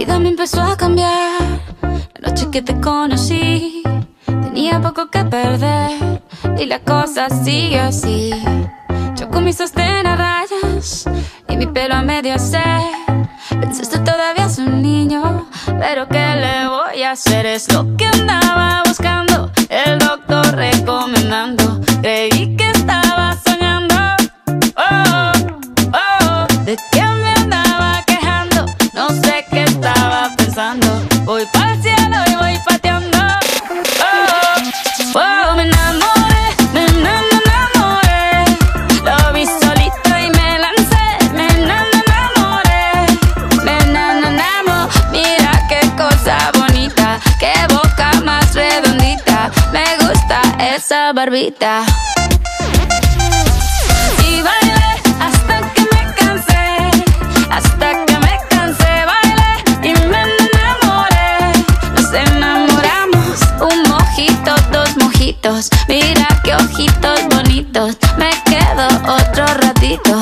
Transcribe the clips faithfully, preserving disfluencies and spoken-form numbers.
vida me empezó a cambiar la noche que te conocí. Tenía poco que perder y la cosa sigue así. Yo con mi sostén a rayas y mi pelo a medio hacer. Pensaste todavía es un niño, pero ¿qué le voy a hacer? Es lo que andaba buscando, el doctor recomendando. Creí que estaba soñando. Oh, oh, oh. ¿De qué me andaba quejando? No sé qué estaba pensando. Voy para el cielo y voy pateando. Oh, oh, me enamoré, me enamoré. Lo vi solito y me lancé. Me enamoré, me enamoré. Mira qué cosa bonita, qué boca más redondita. Me gusta esa barbita. Y bailé hasta que me cansé, hasta que me cansé. Bailé y me enamoré. Nos enamoramos, un mojito, dos mojitos. Mira qué ojitos bonitos. Me quedo otro ratito.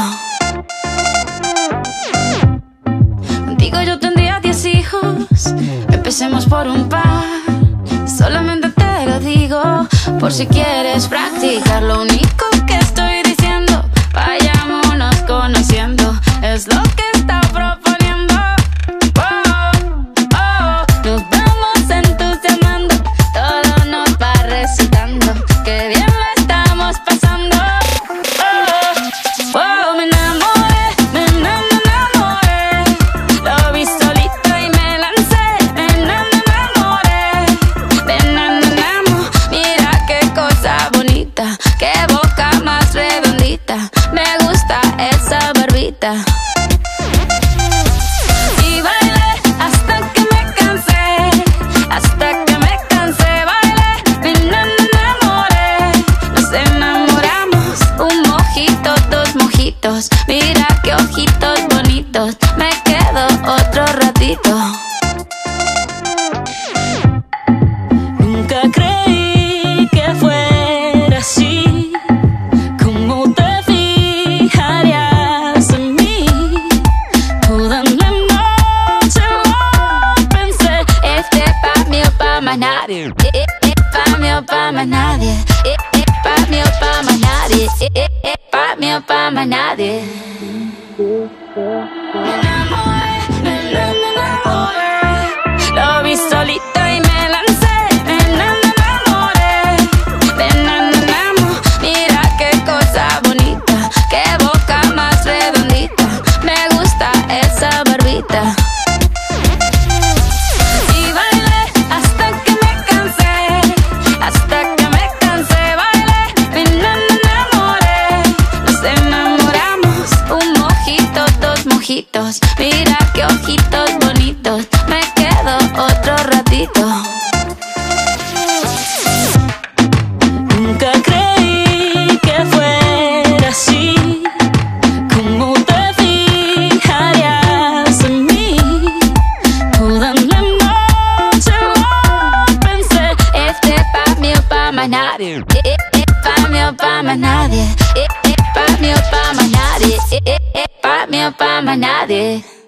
Contigo yo tendría diez hijos. Empecemos por un par. Solamente te lo digo por si quieres practicar. Lo único que estoy diciendo, vayámonos conociendo. Es lo que está proponiendo. Oh, oh, nos vamos entusiasmando. Todo nos va recitando. Qué bien lo estamos pasando. Oh, oh, me enamoré, me enamoré. Lo vi solito y me lancé. Me enamoré, me enamoramos. Mira qué cosa bonita, qué boca más redondita. Me gusta esa barbita. Y bailé hasta que me cansé, hasta que me cansé. Bailé, me enamoré. Nos enamoramos, un mojito, dos mojitos. Mira qué ojitos bonitos. Me quedo otro ratito. Nunca creí que fuera así. ¿Cómo te fijarías en mí? Toda la noche lo pensé. Este pa' mí o pa' más nadie. Eh, eh, eh, pa' mí o pa' más nadie. Eh, eh, pa' mí o pa' más nadie. Eh, eh, eh, pa' mí o pa' más nadie. Me enamoré, me enamoré. Lo vi solito y me lancé. Me enamoré, me enamoramos. Mira qué cosa bonita, qué boca más redondita. Me gusta esa barbita. Y bailé hasta que me cansé, hasta que me cansé. Bailé, me enamoré. Nos enamoramos, un mojito, dos mojitos. Mira qué ojitos bonitos. Me quedo otro ratito. Nunca creí que fuera así. ¿Cómo te fijarías en mí? Toda la noche lo pensé. Este pa' mí o pa' más nadie. Eh, eh, eh, pa' mí o pa' más nadie. Eh, eh, pa' mí o pa' más nadie. Eh, eh, eh, pa' mí o pa' más nadie.